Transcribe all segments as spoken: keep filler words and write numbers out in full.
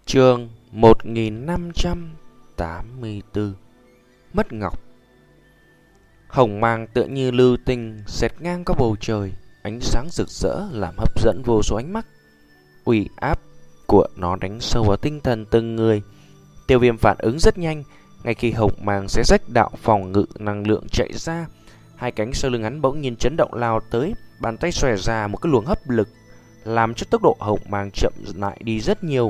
Chương một nghìn năm trăm tám mươi tư. Mất ngọc. Hồng mang tựa như lưu tinh xẹt ngang qua bầu trời, ánh sáng rực rỡ làm hấp dẫn vô số ánh mắt. Uy áp của nó đánh sâu vào tinh thần từng người. Tiêu Viêm phản ứng rất nhanh, ngay khi hồng mang xé rách đạo phòng ngự năng lượng chạy ra, hai cánh sau lưng hắn bỗng nhiên chấn động lao tới, bàn tay xòe ra một cái luồng hấp lực, làm cho tốc độ hồng mang chậm lại đi rất nhiều.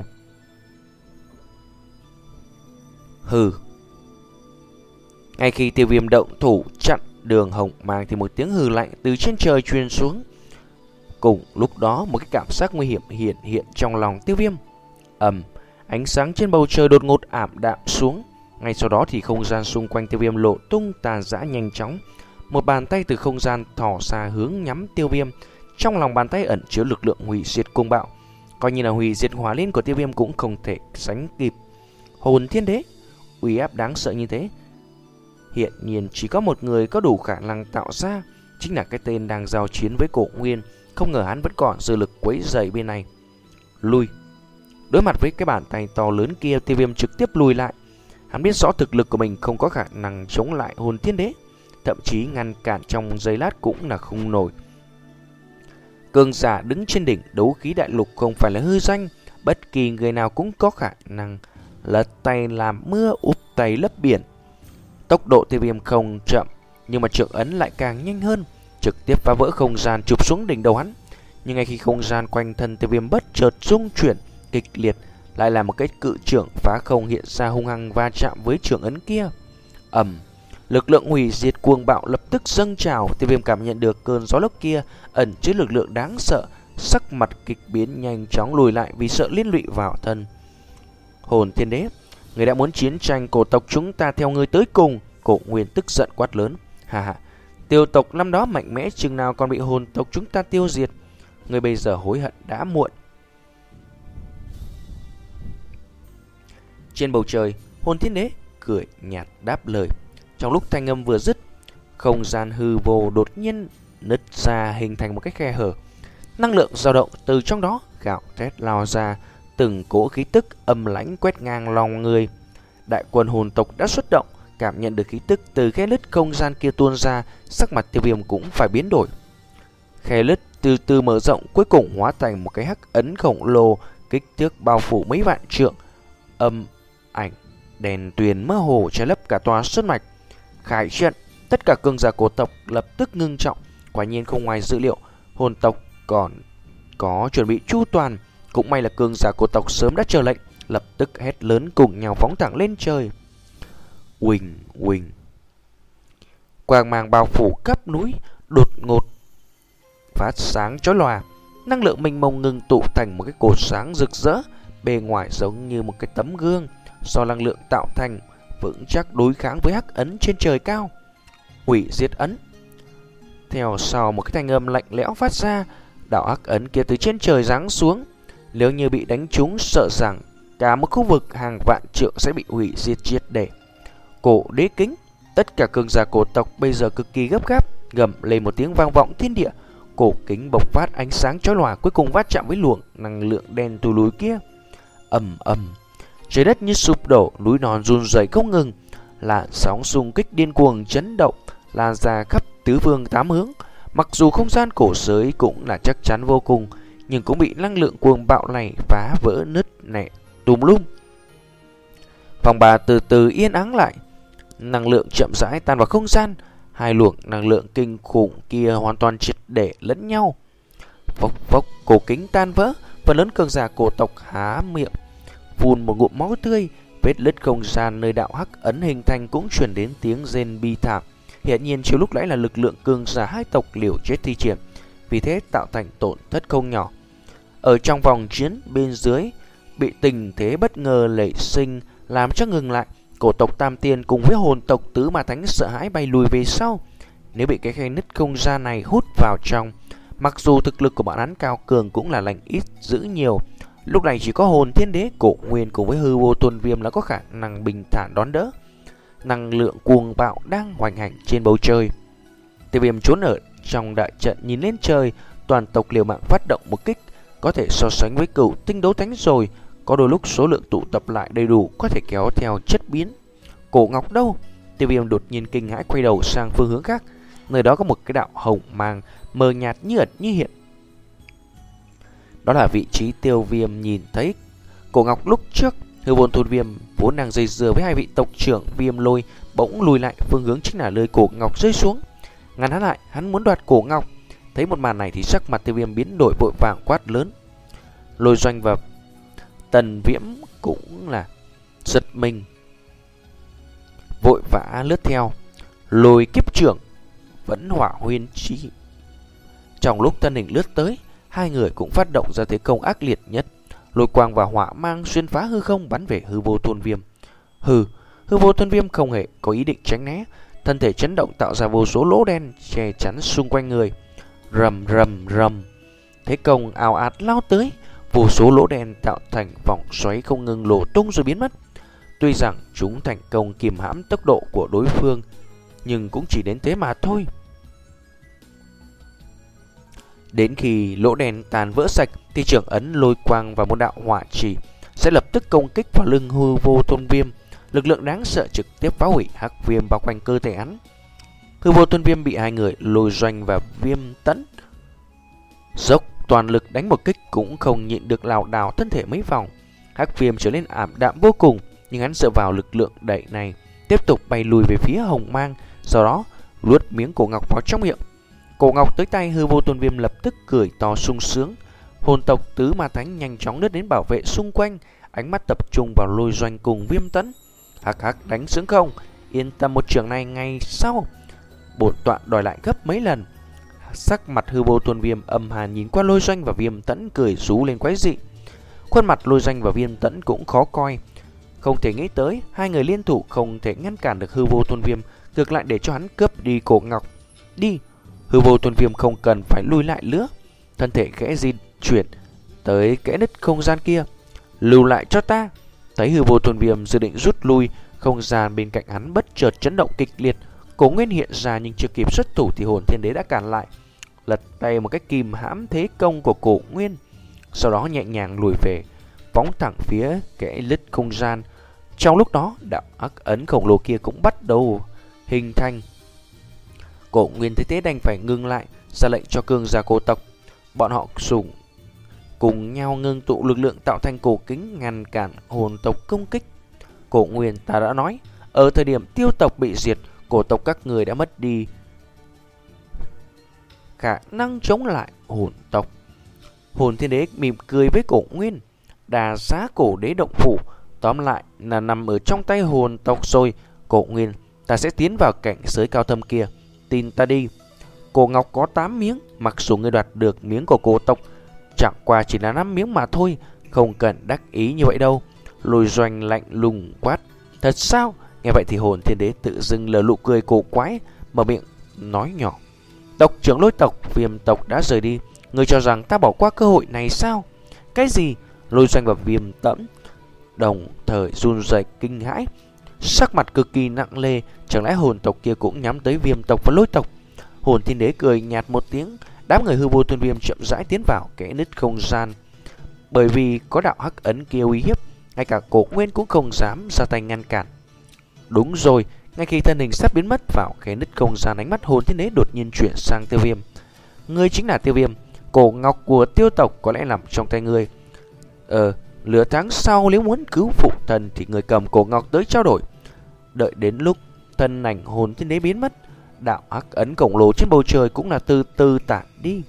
Hừ. Ngay khi Tiêu Viêm động thủ chặn đường hồng mang thì một tiếng hừ lạnh từ trên trời truyền xuống. Cùng lúc đó một cái cảm giác nguy hiểm hiện hiện trong lòng Tiêu Viêm. Ầm, ánh sáng trên bầu trời đột ngột ảm đạm xuống. Ngay sau đó thì không gian xung quanh Tiêu Viêm lộ tung tàn rã nhanh chóng. Một bàn tay từ không gian thò ra hướng nhắm Tiêu Viêm. Trong lòng bàn tay ẩn chứa lực lượng hủy diệt cuồng bạo, coi như là hủy diệt hỏa liên của Tiêu Viêm cũng không thể sánh kịp. Hồn Thiên Đế, uy áp đáng sợ như thế, hiện nhiên chỉ có một người có đủ khả năng tạo ra, chính là cái tên đang giao chiến với Cổ Nguyên. Không ngờ hắn vẫn còn dư lực quấy rầy bên này. Lui. Đối mặt với cái bàn tay to lớn kia, Tiêu Viêm trực tiếp lùi lại. Hắn biết rõ thực lực của mình không có khả năng chống lại Hồn Thiên Đế, thậm chí ngăn cản trong giây lát cũng là không nổi. Cường giả đứng trên đỉnh đấu khí đại lục không phải là hư danh, bất kỳ người nào cũng có khả năng lật tay làm mưa úp tay lấp biển. Tốc độ Tiêu Viêm không chậm, nhưng mà trượng ấn lại càng nhanh hơn, trực tiếp phá vỡ không gian chụp xuống đỉnh đầu hắn. Nhưng ngay khi không gian quanh thân Tiêu Viêm bất chợt rung chuyển kịch liệt, lại là một cái cự trưởng phá không hiện ra hung hăng va chạm với trượng ấn kia. Ầm, lực lượng hủy diệt cuồng bạo lập tức dâng trào. Tiêu Viêm cảm nhận được cơn gió lốc kia ẩn chứa lực lượng đáng sợ, sắc mặt kịch biến, nhanh chóng lùi lại vì sợ liên lụy vào thân. Hồn Thiên Đế, người đã muốn chiến tranh cổ tộc chúng ta theo ngươi tới cùng. Cổ Nguyên tức giận quát lớn. Hà hà, tiêu tộc năm đó mạnh mẽ chừng nào còn bị hồn tộc chúng ta tiêu diệt. Ngươi bây giờ hối hận đã muộn. Trên bầu trời, Hồn Thiên Đế cười nhạt đáp lời. Trong lúc thanh âm vừa dứt, không gian hư vô đột nhiên nứt ra hình thành một cái khe hở. Năng lượng dao động từ trong đó gạo thét lao ra, từng cỗ khí tức âm lãnh quét ngang lòng người. Đại quân hồn tộc đã xuất động, cảm nhận được khí tức từ khe lứt không gian kia tuôn ra, sắc mặt Tiêu Viêm cũng phải biến đổi. Khe lứt từ từ mở rộng, cuối cùng hóa thành một cái hắc ấn khổng lồ, kích thước bao phủ mấy vạn trượng. Âm ảnh đèn tuyền mơ hồ che lấp cả tòa sơn mạch. Khải trận, tất cả cường giả cổ tộc lập tức ngưng trọng. Quả nhiên không ngoài dữ liệu, hồn tộc còn có chuẩn bị chu toàn. Cũng may là cường giả cổ tộc sớm đã chờ lệnh, lập tức hét lớn cùng nhau phóng thẳng lên trời. Uỳnh uỳnh, quang mang bao phủ khắp núi đột ngột phát sáng chói lòa, năng lượng mênh mông ngưng tụ thành một cái cột sáng rực rỡ, bề ngoài giống như một cái tấm gương do năng lượng tạo thành, vững chắc đối kháng với hắc ấn trên trời cao. Hủy diệt ấn. Theo sau một cái thanh âm lạnh lẽo phát ra, đạo hắc ấn kia từ trên trời giáng xuống. Nếu như bị đánh trúng, sợ rằng cả một khu vực hàng vạn trượng sẽ bị hủy diệt triệt để. Cổ đế kính. Tất cả cường giả cổ tộc bây giờ cực kỳ gấp gáp, gầm lên một tiếng vang vọng thiên địa. Cổ kính bộc phát ánh sáng chói lòa, cuối cùng va chạm với luồng năng lượng đen từ núi kia. Ầm ầm, trời đất như sụp đổ, núi non run rẩy không ngừng, làn sóng xung kích điên cuồng chấn động lan ra khắp tứ phương tám hướng. Mặc dù không gian cổ giới cũng là chắc chắn vô cùng, nhưng cũng bị năng lượng cuồng bạo này phá vỡ nứt nẻ tùm lum. Phòng bà từ từ yên ắng lại, năng lượng chậm rãi tan vào không gian. Hai luồng năng lượng kinh khủng kia hoàn toàn triệt để lẫn nhau. Phốc phốc, cổ kính tan vỡ, phần lớn cường giả cổ tộc há miệng phun một ngụm máu tươi. Vết lứt không gian nơi đạo hắc ấn hình thành cũng truyền đến tiếng rên bi thảm. Hiện nhiên chiều lúc nãy là lực lượng cường giả hai tộc liều chết thi triển, vì thế tạo thành tổn thất không nhỏ. Ở trong vòng chiến bên dưới, bị tình thế bất ngờ nảy sinh làm cho ngừng lại. Cổ tộc Tam Tiên cùng với hồn tộc Tứ Ma Thánh sợ hãi bay lùi về sau. Nếu bị cái khe nứt không gian này hút vào trong, mặc dù thực lực của bọn hắn cao cường cũng là lành ít dữ nhiều. Lúc này chỉ có Hồn Thiên Đế, Cổ Nguyên cùng với Hư Vô Tuần Viêm là có khả năng bình thản đón đỡ. Năng lượng cuồng bạo đang hoành hành trên bầu trời. Tiêu Viêm trốn ở trong đại trận nhìn lên trời, toàn tộc liều mạng phát động một kích có thể so sánh với cửu tinh đấu thánh rồi. Có đôi lúc số lượng tụ tập lại đầy đủ có thể kéo theo chất biến. Cổ ngọc đâu? Tiêu Viêm đột nhiên kinh hãi quay đầu sang phương hướng khác. Nơi đó có một cái đạo hồng mang mờ nhạt như ẩn như hiện. Đó là vị trí Tiêu Viêm nhìn thấy cổ ngọc lúc trước. Hư Vô Thôn Viêm vốn đang dây dưa với hai vị tộc trưởng Viêm Lôi bỗng lùi lại, phương hướng chính là nơi cổ ngọc rơi xuống. Ngăn hắn lại, hắn muốn đoạt cổ ngọc. Thấy một màn này thì sắc mặt Tiêu Viêm biến đổi, vội vàng quát lớn. Lôi Doanh và Tần Viễm cũng là giật mình, vội vã lướt theo. Lôi kiếp trưởng, vẫn hỏa huyên chi. Trong lúc thân hình lướt tới, hai người cũng phát động ra thế công ác liệt nhất. Lôi quang và hỏa mang xuyên phá hư không bắn về Hư Vô Thôn Viêm. Hừ, Hư Vô Thôn Viêm không hề có ý định tránh né, thân thể chấn động tạo ra vô số lỗ đen che chắn xung quanh người. Rầm rầm rầm, thế công ào ạt lao tới, vô số lỗ đen tạo thành vòng xoáy không ngừng nổ tung rồi biến mất. Tuy rằng chúng thành công kìm hãm tốc độ của đối phương, nhưng cũng chỉ đến thế mà thôi. Đến khi lỗ đen tàn vỡ sạch thì trưởng ấn lôi quang và một đạo hỏa chỉ sẽ lập tức công kích vào lưng Hư Vô Thôn Viêm. Lực lượng đáng sợ trực tiếp phá hủy hắc viêm bao quanh cơ thể hắn. Hư Vô Thôn Viêm bị hai người Lôi Doanh và Viêm Tẫn dốc toàn lực đánh một kích cũng không nhịn được, lảo đảo thân thể mấy vòng. Hắc viêm trở nên ảm đạm vô cùng, nhưng hắn dựa vào lực lượng đẩy này tiếp tục bay lùi về phía hồng mang, sau đó luốt miếng cổ ngọc vào trong miệng. Cổ ngọc tới tay Hư Vô Thôn Viêm lập tức cười to sung sướng. Hồn tộc Tứ Ma Thánh nhanh chóng lướt đến bảo vệ xung quanh, ánh mắt tập trung vào Lôi Doanh cùng Viêm Tẫn. Hắc hắc, đánh sướng không? Yên tâm, một trường này ngày sau bổn tọa đòi lại gấp mấy lần. Sắc mặt Hư Vô Thôn Viêm âm hàn nhìn qua Lôi Doanh và Viêm Tẫn, cười rú lên quái dị. Khuôn mặt Lôi Doanh và Viêm Tẫn cũng khó coi. Không thể nghĩ tới hai người liên thủ không thể ngăn cản được Hư Vô Thôn Viêm, ngược lại để cho hắn cướp đi cổ ngọc. Đi! Hư Vô Thôn Viêm không cần phải lùi lại nữa, thân thể khẽ di chuyển tới kẽ nứt không gian kia. Lưu lại cho ta! Thấy Hư Vô Thôn Viêm dự định rút lui, không gian bên cạnh hắn bất chợt chấn động kịch liệt. Cổ Nguyên hiện ra nhưng chưa kịp xuất thủ thì Hồn Thiên Đế đã cản lại, lật tay một cách kìm hãm thế công của Cổ Nguyên, sau đó nhẹ nhàng lùi về, phóng thẳng phía kẽ lứt không gian. Trong lúc đó, đạo ác ấn khổng lồ kia cũng bắt đầu hình thành. Cổ Nguyên thấy thế đành phải ngưng lại, ra lệnh cho cường giả cổ tộc. Bọn họ sủng cùng nhau ngưng tụ lực lượng tạo thành cổ kính ngăn cản hồn tộc công kích. Cổ Nguyên, ta đã nói, ở thời điểm tiêu tộc bị diệt, cổ tộc các người đã mất đi khả năng chống lại hồn tộc. Hồn Thiên Đế mỉm cười với Cổ Nguyên. Đà giá cổ đế động phủ tóm lại là nằm ở trong tay hồn tộc rồi. Cổ Nguyên, ta sẽ tiến vào cảnh giới cao thâm kia, tin ta đi. Cổ ngọc có tám miếng, mặc dù ngươi đoạt được miếng của cổ tộc, chẳng qua chỉ là năm miếng mà thôi, không cần đắc ý như vậy đâu. Lôi Doanh lạnh lùng quát. Thật sao? Nghe vậy thì Hồn Thiên Đế tự dưng lờ nụ cười cổ quái, mở miệng nói nhỏ. Tộc trưởng Lôi tộc, Viêm tộc đã rời đi, ngươi cho rằng ta bỏ qua cơ hội này sao? Cái gì? Lôi Doanh và Viêm Tẫn đồng thời run rẩy kinh hãi, sắc mặt cực kỳ nặng nề. Chẳng lẽ hồn tộc kia cũng nhắm tới Viêm tộc và Lôi tộc? Hồn Thiên Đế cười nhạt một tiếng. Đám người Hư Vô Thôn Viêm chậm rãi tiến vào kẽ nứt không gian. Bởi vì có đạo hắc ấn kia uy hiếp, ngay cả Cổ Nguyên cũng không dám ra tay ngăn cản. Đúng rồi, ngay khi thân hình sắp biến mất vào kẽ nứt không gian, ánh mắt Hồn Thiên Đế đột nhiên chuyển sang Tiêu Viêm. Ngươi chính là Tiêu Viêm, cổ ngọc của Tiêu tộc có lẽ nằm trong tay ngươi. Ờ, nửa tháng sau nếu muốn cứu phụ thần thì người cầm cổ ngọc tới trao đổi. Đợi đến lúc thân ảnh Hồn Thiên Đế biến mất, đạo hắc ấn khổng lồ trên bầu trời cũng là từ từ tản đi.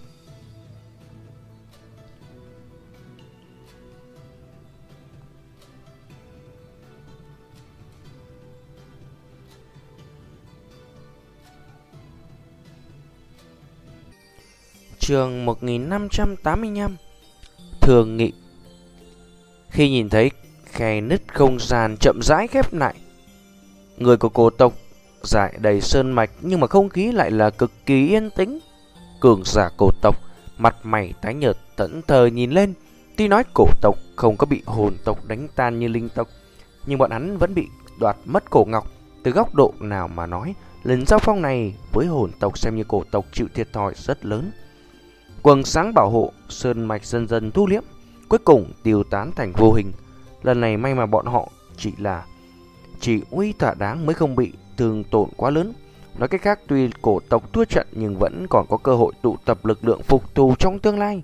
Chương một nghìn năm trăm tám mươi lăm. Thường nghị. Khi nhìn thấy khe nứt không gian chậm rãi khép lại, người của cổ tộc dải đầy sơn mạch, nhưng mà không khí lại là cực kỳ yên tĩnh. Cường giả cổ tộc mặt mày tái nhợt thẫn thờ nhìn lên. Tuy nói cổ tộc không có bị hồn tộc đánh tan như linh tộc, nhưng bọn hắn vẫn bị đoạt mất cổ ngọc. Từ góc độ nào mà nói, lần giao phong này với hồn tộc xem như cổ tộc chịu thiệt thòi rất lớn. Quầng sáng bảo hộ sơn mạch dần dần thu liễm, cuối cùng tiêu tán thành vô hình. Lần này may mà bọn họ chỉ là chỉ uy thỏa đáng mới không bị thương tổn quá lớn. Nói cách khác, tuy cổ tộc thua trận nhưng vẫn còn có cơ hội tụ tập lực lượng phục thù trong tương lai.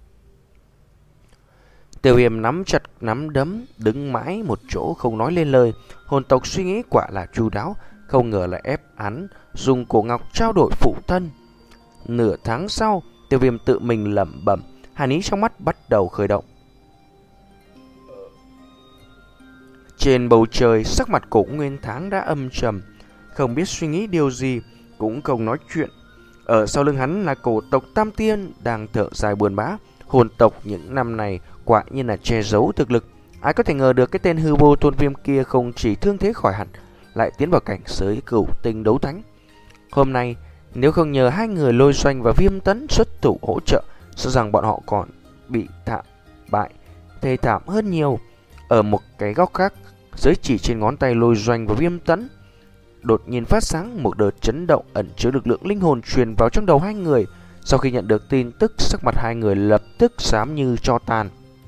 Tiêu Viêm nắm chặt nắm đấm, đứng mãi một chỗ không nói lên lời. Hồn tộc suy nghĩ quả là chu đáo, không ngờ lại ép hắn dùng cổ ngọc trao đổi phụ thân. Nửa tháng sau, Tiêu Viêm tự mình lẩm bẩm, hàn ý trong mắt bắt đầu khởi động. Trên bầu trời, sắc mặt Cổ Nguyên Tháng đã âm trầm, không biết suy nghĩ điều gì, cũng không nói chuyện. Ở sau lưng hắn là cổ tộc Tam Tiên đang thở dài buồn bã. Hồn tộc những năm này quả nhiên là che giấu thực lực. Ai có thể ngờ được cái tên hư vô Tôn Viêm kia không chỉ thương thế khỏi hẳn, lại tiến vào cảnh giới cửu tinh đấu thánh. Hôm nay, nếu không nhờ hai người Lôi Doanh và Viêm Tấn xuất thủ hỗ trợ, sợ rằng bọn họ còn bị thảm bại, thê thảm hơn nhiều. Ở một cái góc khác, giới chỉ trên ngón tay Lôi Doanh và Viêm Tấn đột nhiên phát sáng một đợt chấn động ẩn chứa lực lượng linh hồn truyền vào trong đầu hai người. Sau khi nhận được tin tức, sắc mặt hai người lập tức xám như tro tàn.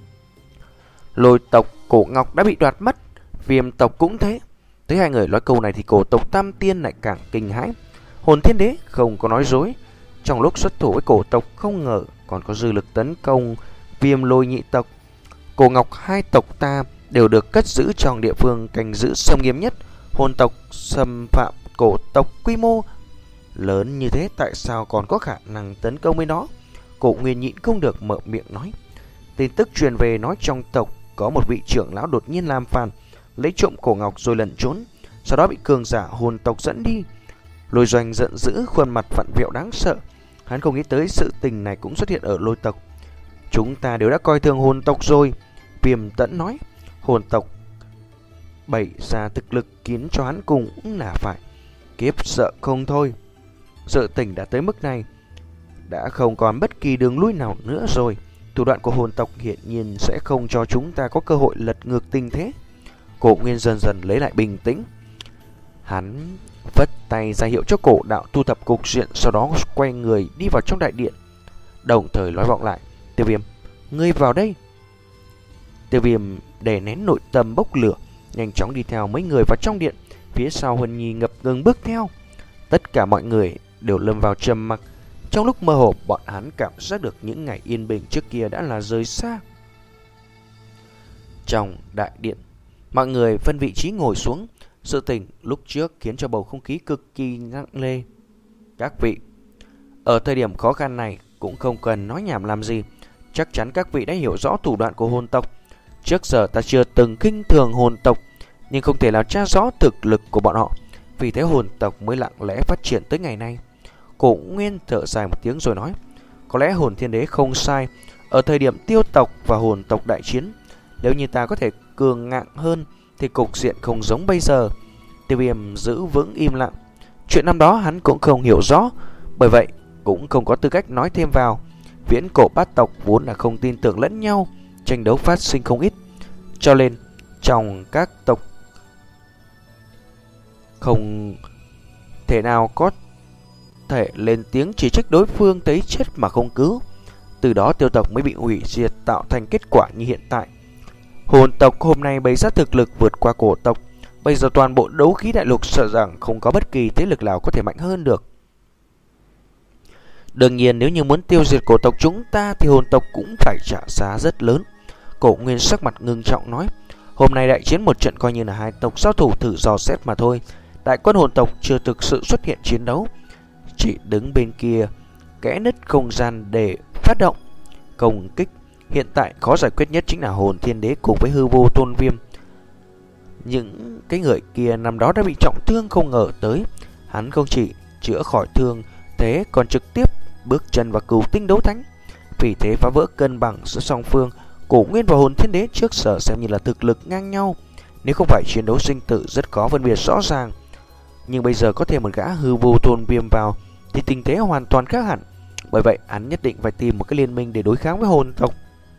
Lôi tộc cổ ngọc đã bị đoạt mất, Viêm tộc cũng thế. Thấy hai người nói câu này thì cổ tộc Tam Tiên lại càng kinh hãi. Hồn Thiên Đế không có nói dối, trong lúc xuất thủ với cổ tộc không ngờ còn có dư lực tấn công Viêm Lôi nhị tộc. Cổ ngọc hai tộc ta đều được cất giữ trong địa phương canh giữ sông nghiêm nhất. Hồn tộc xâm phạm cổ tộc quy mô lớn như thế, tại sao còn có khả năng tấn công với nó? Cổ Nguyên nhịn không được mở miệng nói. Tin tức truyền về nói trong tộc có một vị trưởng lão đột nhiên làm phản, lấy trộm cổ ngọc rồi lẩn trốn, sau đó bị cường giả hồn tộc dẫn đi. Lôi Doanh giận dữ, khuôn mặt vặn vẹo đáng sợ. Hắn không nghĩ tới sự tình này cũng xuất hiện ở Lôi tộc. Chúng ta đều đã coi thường hồn tộc rồi, Viêm Tẫn nói. Hồn tộc bày ra thực lực khiến cho hắn cùng cũng là phải kiếp sợ không thôi. Sự tình đã tới mức này, đã không còn bất kỳ đường lui nào nữa rồi. Thủ đoạn của hồn tộc hiển nhiên sẽ không cho chúng ta có cơ hội lật ngược tình thế. Cổ Nguyên dần dần lấy lại bình tĩnh. Hắn vất tay ra hiệu cho cổ đạo thu thập cục diện, sau đó quay người đi vào trong đại điện, đồng thời nói vọng lại, Tiêu Viêm, ngươi vào đây. Tiêu Viêm đè nén nội tâm bốc lửa, nhanh chóng đi theo mấy người vào trong điện. Phía sau Huân Nhi ngập ngừng bước theo. Tất cả mọi người đều lâm vào trầm mặc. Trong lúc mơ hồ, bọn hắn cảm giác được những ngày yên bình trước kia đã là rời xa. Trong đại điện, mọi người phân vị trí ngồi xuống. Sự tình lúc trước khiến cho bầu không khí cực kỳ nặng nề. Các vị, ở thời điểm khó khăn này cũng không cần nói nhảm làm gì. Chắc chắn các vị đã hiểu rõ thủ đoạn của hồn tộc. Trước giờ ta chưa từng khinh thường hồn tộc, nhưng không thể nào tra rõ thực lực của bọn họ. Vì thế hồn tộc mới lặng lẽ phát triển tới ngày nay. Cổ Nguyên thở dài một tiếng rồi nói, có lẽ Hồn Thiên Đế không sai. Ở thời điểm tiêu tộc và hồn tộc đại chiến, nếu như ta có thể cường ngạn hơn thì cục diện không giống bây giờ. Tiêu Viêm giữ vững im lặng. Chuyện năm đó hắn cũng không hiểu rõ, bởi vậy cũng không có tư cách nói thêm vào. Viễn cổ bát tộc vốn là không tin tưởng lẫn nhau, tranh đấu phát sinh không ít, cho nên trong các tộc không thể nào có thể lên tiếng chỉ trích đối phương thấy chết mà không cứu. Từ đó tiêu tộc mới bị hủy diệt, tạo thành kết quả như hiện tại. Hồn tộc hôm nay bày ra thực lực vượt qua cổ tộc. Bây giờ toàn bộ đấu khí đại lục sợ rằng không có bất kỳ thế lực nào có thể mạnh hơn được. Đương nhiên nếu như muốn tiêu diệt cổ tộc chúng ta thì hồn tộc cũng phải trả giá rất lớn. Cổ Nguyên sắc mặt ngưng trọng nói, hôm nay đại chiến một trận coi như là hai tộc giao thủ thử dò xét mà thôi. Đại quân hồn tộc chưa thực sự xuất hiện chiến đấu, chỉ đứng bên kia kẽ nứt không gian để phát động công kích. Hiện tại khó giải quyết nhất chính là Hồn Thiên Đế cùng với hư vô Tôn Viêm. Những cái người kia năm đó đã bị trọng thương, không ngờ tới hắn không chỉ chữa khỏi thương thế còn trực tiếp bước chân vào cửu tinh đấu thánh. Vì thế phá vỡ cân bằng giữa song phương. Cổ Nguyên và Hồn Thiên Đế trước giờ xem như là thực lực ngang nhau, nếu không phải chiến đấu sinh tử rất khó phân biệt rõ ràng. Nhưng bây giờ có thêm một gã hư vô Tôn Viêm vào thì tình thế hoàn toàn khác hẳn. Bởi vậy hắn nhất định phải tìm một cái liên minh để đối kháng với hồn tộc.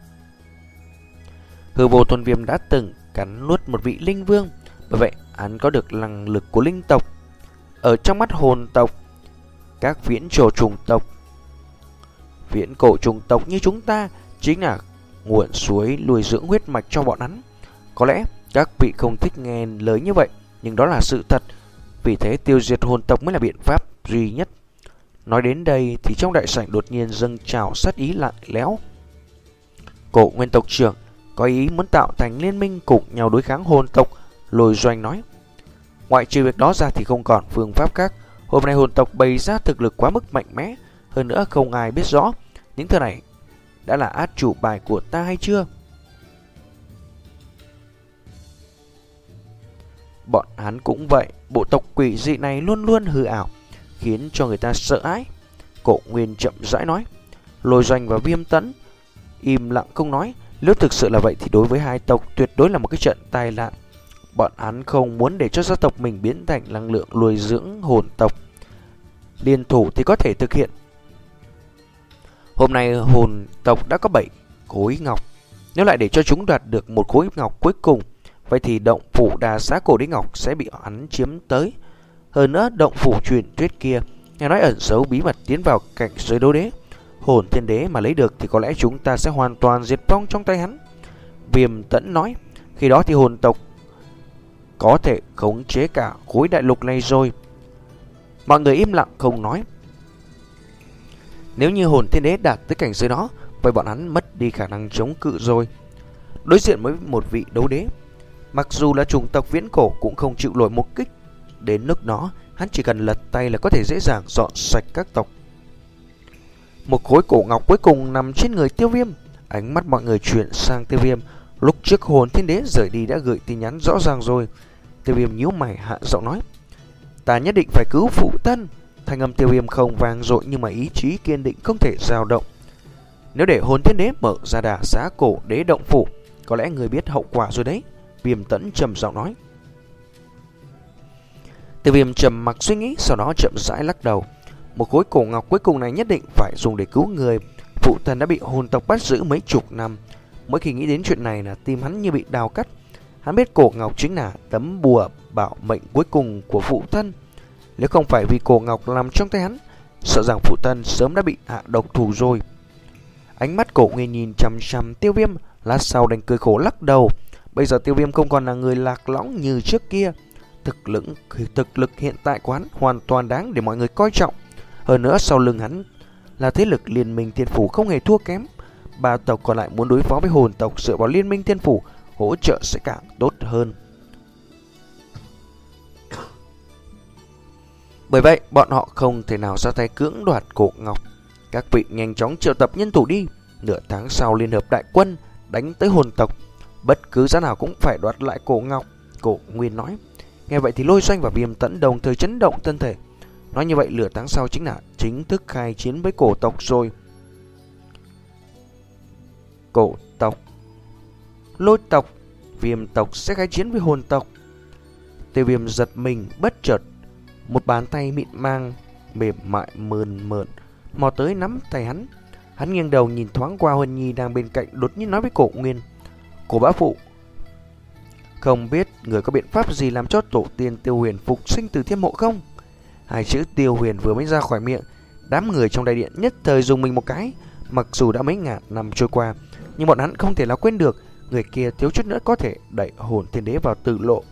Hư vô Tôn Viêm đã từng cắn nuốt một vị linh vương, bởi vậy hắn có được năng lực của linh tộc. Ở trong mắt hồn tộc, các viễn cổ trùng tộc, viễn cổ trùng tộc như chúng ta chính là nguồn suối nuôi dưỡng huyết mạch cho bọn hắn. Có lẽ các vị không thích nghe lời như vậy, nhưng đó là sự thật. Vì thế tiêu diệt hồn tộc mới là biện pháp duy nhất. Nói đến đây thì trong đại sảnh đột nhiên dâng trào sát ý lạnh lẽo. Cổ Nguyên tộc trưởng có ý muốn tạo thành liên minh cùng nhau đối kháng hồn tộc. Lôi Doanh nói, ngoại trừ việc đó ra thì không còn phương pháp khác. Hôm nay hồn tộc bày ra thực lực quá mức mạnh mẽ, hơn nữa không ai biết rõ những thứ này đã là át chủ bài của ta hay chưa. Bọn hắn cũng vậy, bộ tộc quỷ dị này luôn luôn hư ảo, khiến cho người ta sợ hãi. Cổ Nguyên chậm rãi nói. Lôi Doanh và Viêm Tẫn im lặng không nói. Nếu thực sự là vậy thì đối với hai tộc tuyệt đối là một cái trận tai nạn. Bọn hắn không muốn để cho gia tộc mình biến thành năng lượng nuôi dưỡng hồn tộc. Liên thủ thì có thể thực hiện. Hôm nay hồn tộc đã có bảy khối ngọc. Nếu lại để cho chúng đoạt được một khối ngọc cuối cùng, vậy thì động phủ đà xá cổ đế ngọc sẽ bị hắn chiếm tới. Hơn nữa động phủ truyền thuyết kia nghe nói ẩn giấu bí mật tiến vào cảnh giới đấu đế. Hồn thiên đế mà lấy được thì có lẽ chúng ta sẽ hoàn toàn diệt vong trong tay hắn. Viêm Tẫn nói, khi đó thì hồn tộc có thể khống chế cả khối đại lục này rồi. Mọi người im lặng không nói. Nếu như hồn thiên đế đạt tới cảnh giới đó, vậy bọn hắn mất đi khả năng chống cự rồi. Đối diện với một vị đấu đế, mặc dù là chủng tộc viễn cổ cũng không chịu nổi một kích. Đến lúc đó, hắn chỉ cần lật tay là có thể dễ dàng dọn sạch các tộc. Một khối cổ ngọc cuối cùng nằm trên người Tiêu Viêm. Ánh mắt mọi người chuyển sang Tiêu Viêm. Lúc trước hồn thiên đế rời đi đã gửi tin nhắn rõ ràng rồi. Tiêu Viêm nhíu mày hạ giọng nói, ta nhất định phải cứu phụ thân. Thanh âm Tiêu Viêm không vang dội nhưng mà ý chí kiên định không thể dao động. Nếu để hồn thiên đế mở ra đà xá cổ đế động phủ, có lẽ người biết hậu quả rồi đấy. Viêm Tẫn trầm giọng nói. Tiêu Viêm trầm mặc suy nghĩ, sau đó chậm rãi lắc đầu. Một khối cổ ngọc cuối cùng này nhất định phải dùng để cứu người. Phụ thân đã bị hồn tộc bắt giữ mấy chục năm. Mỗi khi nghĩ đến chuyện này là tim hắn như bị đào cắt. Hắn biết cổ ngọc chính là tấm bùa bảo mệnh cuối cùng của phụ thân. Nếu không phải vì cổ ngọc nằm trong tay hắn, sợ rằng phụ thân sớm đã bị hạ độc thủ rồi. Ánh mắt Cổ Nguyên nhìn chằm chằm Tiêu Viêm, lát sau đành cười khổ lắc đầu. Bây giờ Tiêu Viêm không còn là người lạc lõng như trước kia. Thực lực, thực lực hiện tại của hắn hoàn toàn đáng để mọi người coi trọng. Hơn nữa sau lưng hắn là thế lực liên minh thiên phủ không hề thua kém. Ba tộc còn lại muốn đối phó với hồn tộc dựa vào liên minh thiên phủ, hỗ trợ sẽ càng tốt hơn. Bởi vậy bọn họ không thể nào ra tay cưỡng đoạt cổ ngọc. Các vị nhanh chóng triệu tập nhân thủ đi. Nửa tháng sau liên hợp đại quân đánh tới hồn tộc. Bất cứ giá nào cũng phải đoạt lại cổ ngọc. Cổ Nguyên nói. Nghe vậy thì Lôi Doanh và Viêm Tẫn đồng thời chấn động thân thể. Nói như vậy nửa tháng sau chính là chính thức khai chiến với cổ tộc rồi. Cổ tộc, Lôi tộc, Viêm tộc sẽ khai chiến với hồn tộc. Tiêu Viêm giật mình bất chợt. Một bàn tay mịn mang mềm mại mơn mởn mò tới nắm tay hắn. Hắn nghiêng đầu nhìn thoáng qua Huân Nhi đang bên cạnh, đột nhiên nói với Cổ Nguyên. Cổ bá phụ, không biết người có biện pháp gì làm cho tổ tiên Tiêu Huyền phục sinh từ thiên mộ không? Hai chữ Tiêu Huyền vừa mới ra khỏi miệng, đám người trong đại điện nhất thời dùng mình một cái. Mặc dù đã mấy ngàn năm trôi qua, nhưng bọn hắn không thể nào quên được người kia thiếu chút nữa có thể đẩy hồn thiên đế vào tử lộ.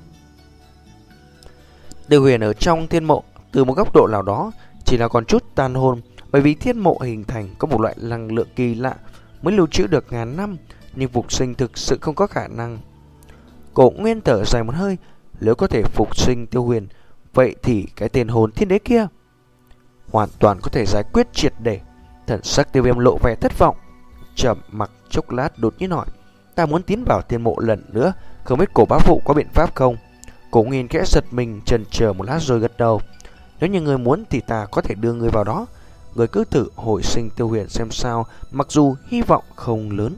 Tiêu Huyền ở trong thiên mộ, từ một góc độ nào đó chỉ là còn chút tàn hồn, bởi vì thiên mộ hình thành có một loại năng lượng kỳ lạ mới lưu trữ được ngàn năm, nhưng phục sinh thực sự không có khả năng. Cổ Nguyên thở dài một hơi, nếu có thể phục sinh Tiêu Huyền, vậy thì cái tên hồn thiên đế kia hoàn toàn có thể giải quyết triệt để. Thần sắc Tiêu Viêm lộ vẻ thất vọng, trầm mặc chốc lát đột nhiên hỏi, ta muốn tiến vào thiên mộ lần nữa, không biết Cổ bá phụ có biện pháp không? Cổ Nguyên khẽ giật mình, chần chờ một lát rồi gật đầu. Nếu như người muốn thì ta có thể đưa người vào đó. Người cứ thử hồi sinh Tiêu Huyền xem sao, mặc dù hy vọng không lớn.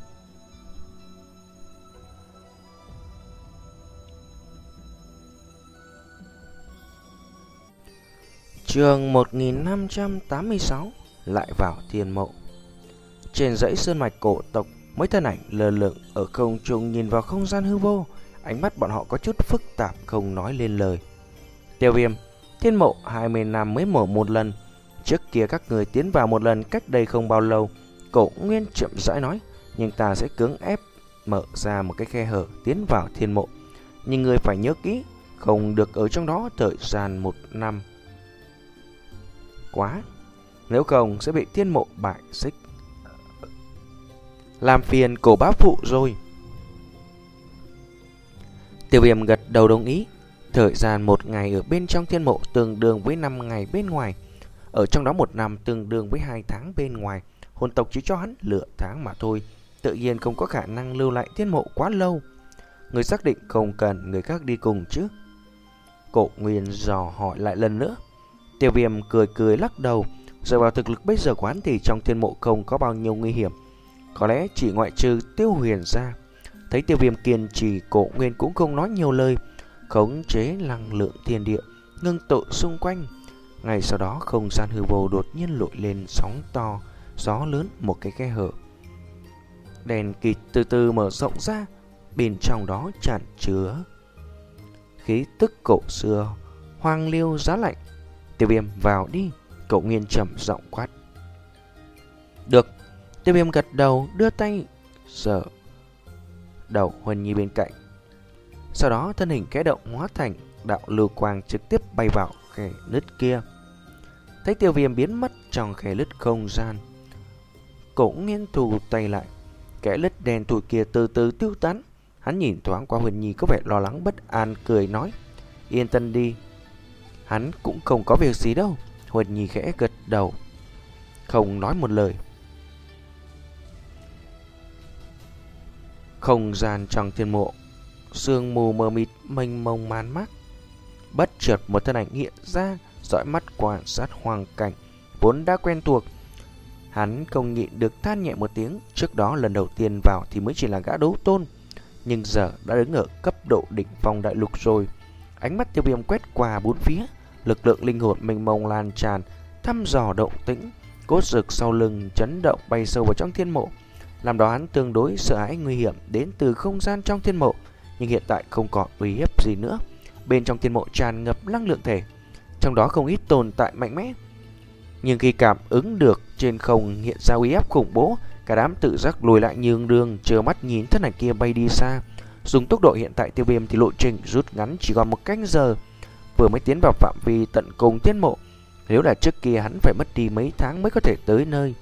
Chương một nghìn năm trăm tám mươi sáu. Lại vào thiên mộ. Trên dãy sơn mạch cổ tộc, mấy thân ảnh lơ lửng ở không trung nhìn vào không gian hư vô. Ánh mắt bọn họ có chút phức tạp, không nói lên lời. Tiêu Viêm, thiên mộ hai mươi năm mới mở một lần. Trước kia các người tiến vào một lần cách đây không bao lâu. Cổ Nguyên chậm rãi nói, nhưng ta sẽ cưỡng ép mở ra một cái khe hở tiến vào thiên mộ. Nhưng người phải nhớ kỹ, không được ở trong đó thời gian một năm quá, nếu không sẽ bị thiên mộ bại xích, làm phiền cổ bá phụ rồi. Tiêu Viêm gật đầu đồng ý. Thời gian một ngày ở bên trong thiên mộ tương đương với năm ngày bên ngoài. Ở trong đó một năm tương đương với hai tháng bên ngoài. Hồn tộc chỉ cho hắn lựa tháng mà thôi, tự nhiên không có khả năng lưu lại thiên mộ quá lâu. Người xác định không cần người khác đi cùng chứ? Cổ Nguyên dò hỏi lại lần nữa. Tiêu Viêm cười cười lắc đầu. Dựa vào thực lực bây giờ của hắn thì trong thiên mộ không có bao nhiêu nguy hiểm, có lẽ chỉ ngoại trừ Tiêu Huyền ra. Thấy Tiêu Viêm kiên trì, Cổ Nguyên cũng không nói nhiều lời, khống chế năng lượng thiên địa ngưng tụ xung quanh. Ngay sau đó không gian hư vô đột nhiên nổi lên sóng to, gió lớn, một cái khe hở đèn kịt từ từ mở rộng ra, bên trong đó tràn chứa khí tức cổ xưa, hoang liêu giá lạnh. Tiêu Viêm vào đi, Cổ Nguyên trầm giọng quát. Được. Tiêu Viêm gật đầu, đưa tay sờ đầu Huân Nhi bên cạnh. Sau đó thân hình kẽ động hóa thành đạo lưu quang trực tiếp bay vào khe nứt kia. Thấy Tiêu Viêm biến mất trong khe nứt không gian, Cổ Nguyên thu tay lại. Kẽ nứt đen thui kia từ từ tiêu tán. Hắn nhìn thoáng qua Huân Nhi có vẻ lo lắng bất an, cười nói: Yên tâm đi, hắn cũng không có việc gì đâu. Huân Nhi khẽ gật đầu, không nói một lời. Không gian trong thiên mộ sương mù mờ mịt mênh mông man mác. Bất chợt một thân ảnh hiện ra, dõi mắt quan sát hoàn cảnh vốn đã quen thuộc. Hắn không nhịn được than nhẹ một tiếng. Trước đó lần đầu tiên vào thì mới chỉ là gã đấu tôn, nhưng giờ đã đứng ở cấp độ đỉnh phong đại lục rồi. Ánh mắt Tiêu Viêm quét qua bốn phía, lực lượng linh hồn mênh mông lan tràn, thăm dò động tĩnh. Cốt rực sau lưng chấn động bay sâu vào trong thiên mộ, làm đó hắn tương đối sợ hãi nguy hiểm đến từ không gian trong thiên mộ. Nhưng hiện tại không còn uy hiếp gì nữa. Bên trong thiên mộ tràn ngập năng lượng thể, trong đó không ít tồn tại mạnh mẽ. Nhưng khi cảm ứng được trên không hiện ra uy áp khủng bố, cả đám tự giác lùi lại nhường đường, chờ mắt nhìn thân ảnh kia bay đi xa. Dùng tốc độ hiện tại Tiêu Viêm thì lộ trình rút ngắn chỉ còn một canh giờ, vừa mới tiến vào phạm vi tận cùng thiên mộ. Nếu là trước kia hắn phải mất đi mấy tháng mới có thể tới nơi.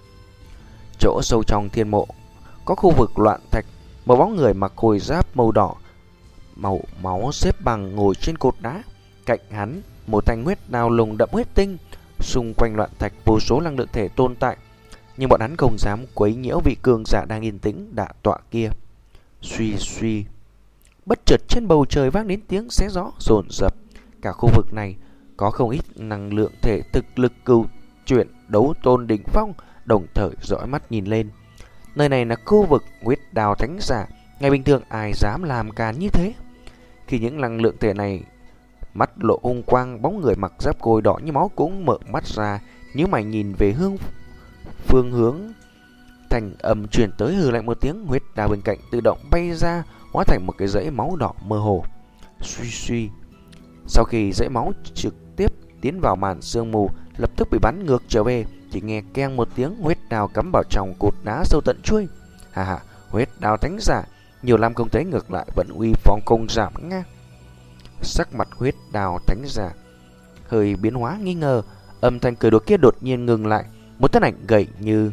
Chỗ sâu trong thiên mộ có khu vực loạn thạch, một bóng người mặc khôi giáp màu đỏ màu máu xếp bằng ngồi trên cột đá. Cạnh hắn một thanh huyết đao lùng đậm huyết tinh. Xung quanh loạn thạch vô số năng lượng thể tồn tại, nhưng bọn hắn không dám quấy nhiễu vị cường giả đang yên tĩnh đả tọa kia. Suy suy, bất chợt trên bầu trời vang đến tiếng xé gió dồn dập. Cả khu vực này có không ít năng lượng thể thực lực cửu chuyển đấu tôn đỉnh phong đồng thời dõi mắt nhìn lên. Nơi này là khu vực huyết đào thánh giả, ngày bình thường ai dám làm càn như thế. Khi những năng lượng thể này mắt lộ hung quang, bóng người mặc giáp côi đỏ như máu cũng mở mắt ra, nhíu mày nhìn về hướng phương hướng thành âm truyền tới, hừ lạnh một tiếng. Huyết đào bên cạnh tự động bay ra, hóa thành một cái dãy máu đỏ mơ hồ. Suy suy, sau khi dãy máu trực tiếp tiến vào màn sương mù, lập tức bị bắn ngược trở về. Chỉ nghe keng một tiếng, huyết đào cắm vào trong cột đá sâu tận chuôi. Hà hà, huyết đào thánh giả, nhiều năm không thấy ngược lại vẫn uy phong không giảm nga. Sắc mặt huyết đào thánh giả hơi biến hóa nghi ngờ, âm thanh cười đùa kia đột nhiên ngừng lại. Một thân ảnh gầy như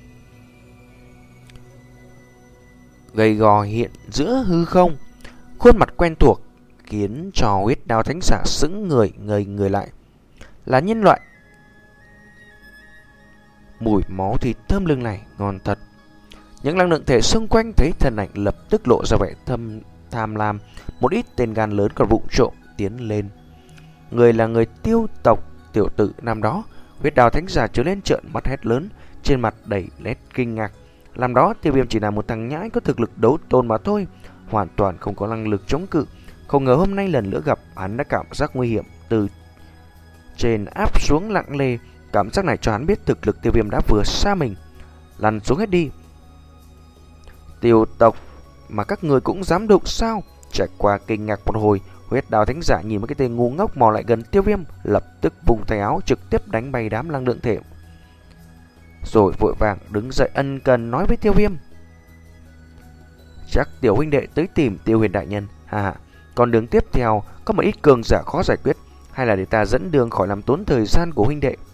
gầy gò hiện giữa hư không, khuôn mặt quen thuộc khiến cho huyết đào thánh giả sững người ngây người lại. Là nhân loại. Mùi máu thịt thơm lưng này ngon thật. Những năng lượng thể xung quanh thấy thân ảnh lập tức lộ ra vẻ thâm tham lam. Một ít tên gan lớn còn vụng trộm tiến lên. Người là người Tiêu tộc tiểu tử năm đó. Huyết đào thánh giả trở lên trợn mắt hét lớn, trên mặt đầy nét kinh ngạc. Làm đó Tiêu Viêm chỉ là một thằng nhãi có thực lực đấu tôn mà thôi, hoàn toàn không có năng lực chống cự. Không ngờ hôm nay lần nữa gặp, hắn đã cảm giác nguy hiểm từ trên áp xuống lặng lề. Cảm giác này cho hắn biết thực lực Tiêu Viêm đã vừa xa mình. Lăn xuống hết đi. Tiêu tộc mà các người cũng dám đụng sao? Trải qua kinh ngạc một hồi, huyết đào thánh giả nhìn mấy cái tên ngu ngốc mò lại gần Tiêu Viêm, lập tức vùng tay áo trực tiếp đánh bay đám năng lượng thể, rồi vội vàng đứng dậy ân cần nói với Tiêu Viêm: Chắc tiểu huynh đệ tới tìm Tiêu Huyền đại nhân. Hà hà, còn đường tiếp theo có một ít cường giả khó giải quyết, hay là để ta dẫn đường khỏi làm tốn thời gian của huynh đệ?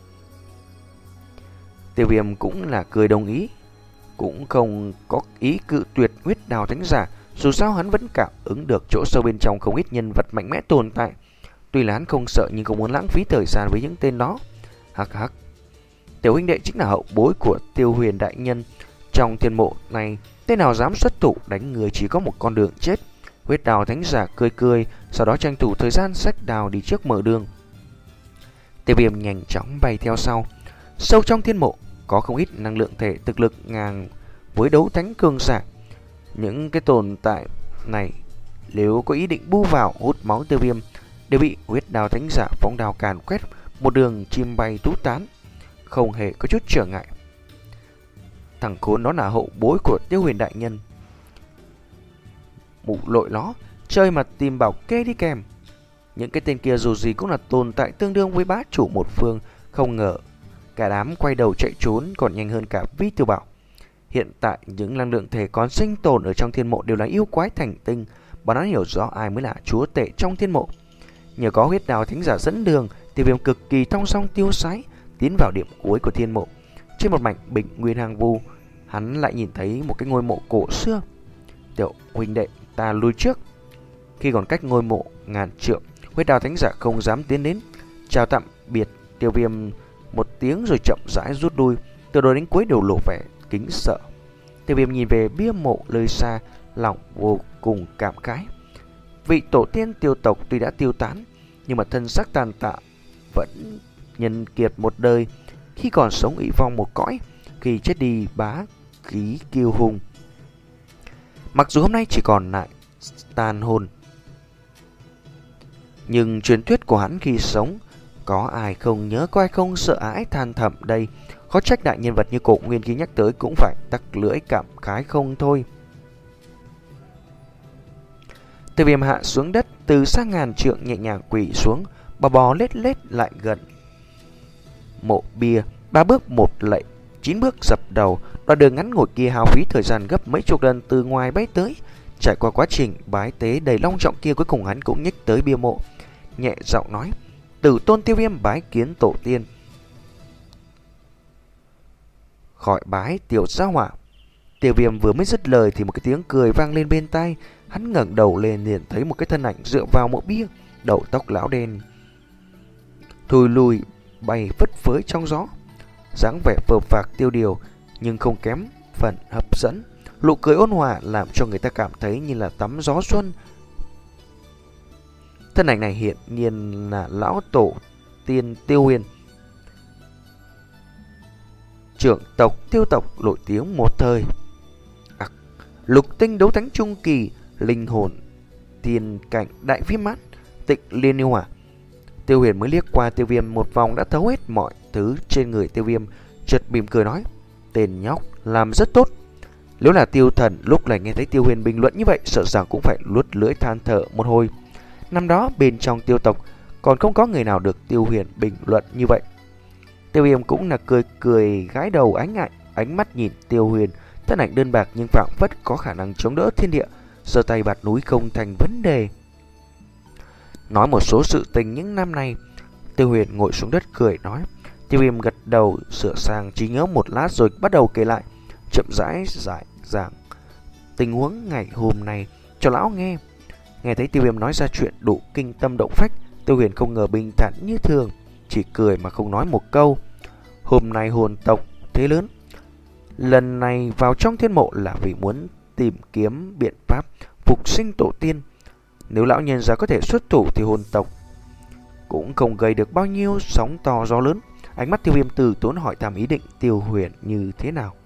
Tiêu Viêm cũng là cười đồng ý, cũng không có ý cự tuyệt huyết đào thánh giả. Dù sao hắn vẫn cảm ứng được chỗ sâu bên trong không ít nhân vật mạnh mẽ tồn tại. Tuy là hắn không sợ nhưng không muốn lãng phí thời gian với những tên đó. Hắc hắc, tiểu huynh đệ chính là hậu bối của Tiêu Huyền đại nhân. Trong thiên mộ này, tên nào dám xuất thủ đánh người chỉ có một con đường chết. Huyết đào thánh giả cười cười, sau đó tranh thủ thời gian xách đào đi trước mở đường. Tiêu Viêm nhanh chóng bay theo sau. Sâu trong thiên mộ có không ít năng lượng thể thực lực ngang với đấu thánh cường giả. Những cái tồn tại này nếu có ý định bu vào hút máu Tiêu Viêm đều bị huyết đào thánh giả phóng đào càn quét, một đường chim bay tú tán, không hề có chút trở ngại. Thằng khốn đó là hậu bối của Tiêu Huyền đại nhân. Mụ lội nó, chơi mà tìm bảo kê đi kèm. Những cái tên kia dù gì cũng là tồn tại tương đương với bá chủ một phương. Không ngờ cả đám quay đầu chạy trốn còn nhanh hơn cả Vi Tiểu Bảo. Hiện tại những năng lượng thể còn sinh tồn ở trong thiên mộ đều là yêu quái thành tinh. Bọn hắn hiểu rõ ai mới là chúa tể trong thiên mộ. Nhờ có huyết đào thánh giả dẫn đường, Tiêu Viêm cực kỳ thong song tiêu sái tiến vào điểm cuối của thiên mộ. Trên một mảnh bình nguyên hoang vu, hắn lại nhìn thấy một cái ngôi mộ cổ xưa. Tiểu huynh đệ, ta lui trước. Khi còn cách ngôi mộ ngàn trượng, huyết đào thánh giả không dám tiến đến. Chào tạm biệt Tiêu Viêm một tiếng rồi chậm rãi rút lui, từ đầu đến cuối đều lộ vẻ kính sợ. Tiêu Viêm nhìn về bia mộ nơi xa, lòng vô cùng cảm khái. Vị tổ tiên tiêu tộc tuy đã tiêu tán, nhưng mà thân xác tàn tạ vẫn nhân kiệt một đời. Khi còn sống ỷ vong một cõi, khi chết đi bá khí kiêu hùng. Mặc dù hôm nay chỉ còn lại tàn hồn, nhưng truyền thuyết của hắn khi sống, có ai không nhớ, có ai không sợ ái than thầm đây. Khó trách đại nhân vật như Cổ Nguyên khi nhắc tới cũng phải tắc lưỡi cảm khái không thôi. Tiêu Viêm hạ xuống đất, từ xa ngàn trượng nhẹ nhàng quỳ xuống, bò bò lết lết lại gần mộ bia, ba bước một lạy, chín bước dập đầu. Đoạn đường ngắn ngủi kia hao phí thời gian gấp mấy chục lần từ ngoài bay tới. Trải qua quá trình bái tế đầy long trọng kia, cuối cùng hắn cũng nhích tới bia mộ, nhẹ giọng nói: "Tử tôn Tiêu Viêm bái kiến tổ tiên." "Khỏi bái tiểu gia hỏa." Tiêu Viêm vừa mới dứt lời thì một cái tiếng cười vang lên bên tai. Hắn ngẩng đầu lên liền thấy một cái thân ảnh dựa vào mộ bia, đầu tóc lão đen thùi lùi bay phất phới trong gió, dáng vẻ phờ phạc tiêu điều nhưng không kém phần hấp dẫn. Nụ cười ôn hòa làm cho người ta cảm thấy như là tắm gió xuân. Thân ảnh này hiện nhiên là lão tổ tiên Tiêu Huyền, trưởng tộc Tiêu tộc nổi tiếng một thời. À, lục tinh đấu thánh trung kỳ, linh hồn tiền cảnh đại viêm mãn, tịnh liên yêu hỏa. Tiêu Huyền mới liếc qua Tiêu Viêm một vòng đã thấu hết mọi thứ trên người Tiêu Viêm, chợt mỉm cười nói: "Tên nhóc làm rất tốt." Nếu là Tiêu Thần lúc này nghe thấy Tiêu Huyền bình luận như vậy, sợ rằng cũng phải luốt lưỡi than thở một hồi. Năm đó bên trong Tiêu tộc còn không có người nào được Tiêu Huyền bình luận như vậy. Tiêu Viêm cũng là cười cười gái đầu ánh ngại, ánh mắt nhìn Tiêu Huyền, thân ảnh đơn bạc nhưng phảng phất có khả năng chống đỡ thiên địa, giơ tay bạt núi không thành vấn đề. Nói một số sự tình những năm nay. Tiêu Huyền ngồi xuống đất cười nói. Tiêu Viêm gật đầu sửa sang trí nhớ một lát rồi bắt đầu kể lại, chậm rãi giải giảng tình huống ngày hôm nay cho lão nghe. Nghe thấy Tiêu Viêm nói ra chuyện đủ kinh tâm động phách, Tiêu Huyền không ngờ bình thản như thường, chỉ cười mà không nói một câu. Hôm nay hồn tộc thế lớn, lần này vào trong thiên mộ là vì muốn tìm kiếm biện pháp phục sinh tổ tiên. Nếu lão nhân gia có thể xuất thủ thì hồn tộc cũng không gây được bao nhiêu sóng to gió lớn. Ánh mắt Tiêu Viêm từ tốn hỏi thăm ý định Tiêu Huyền như thế nào.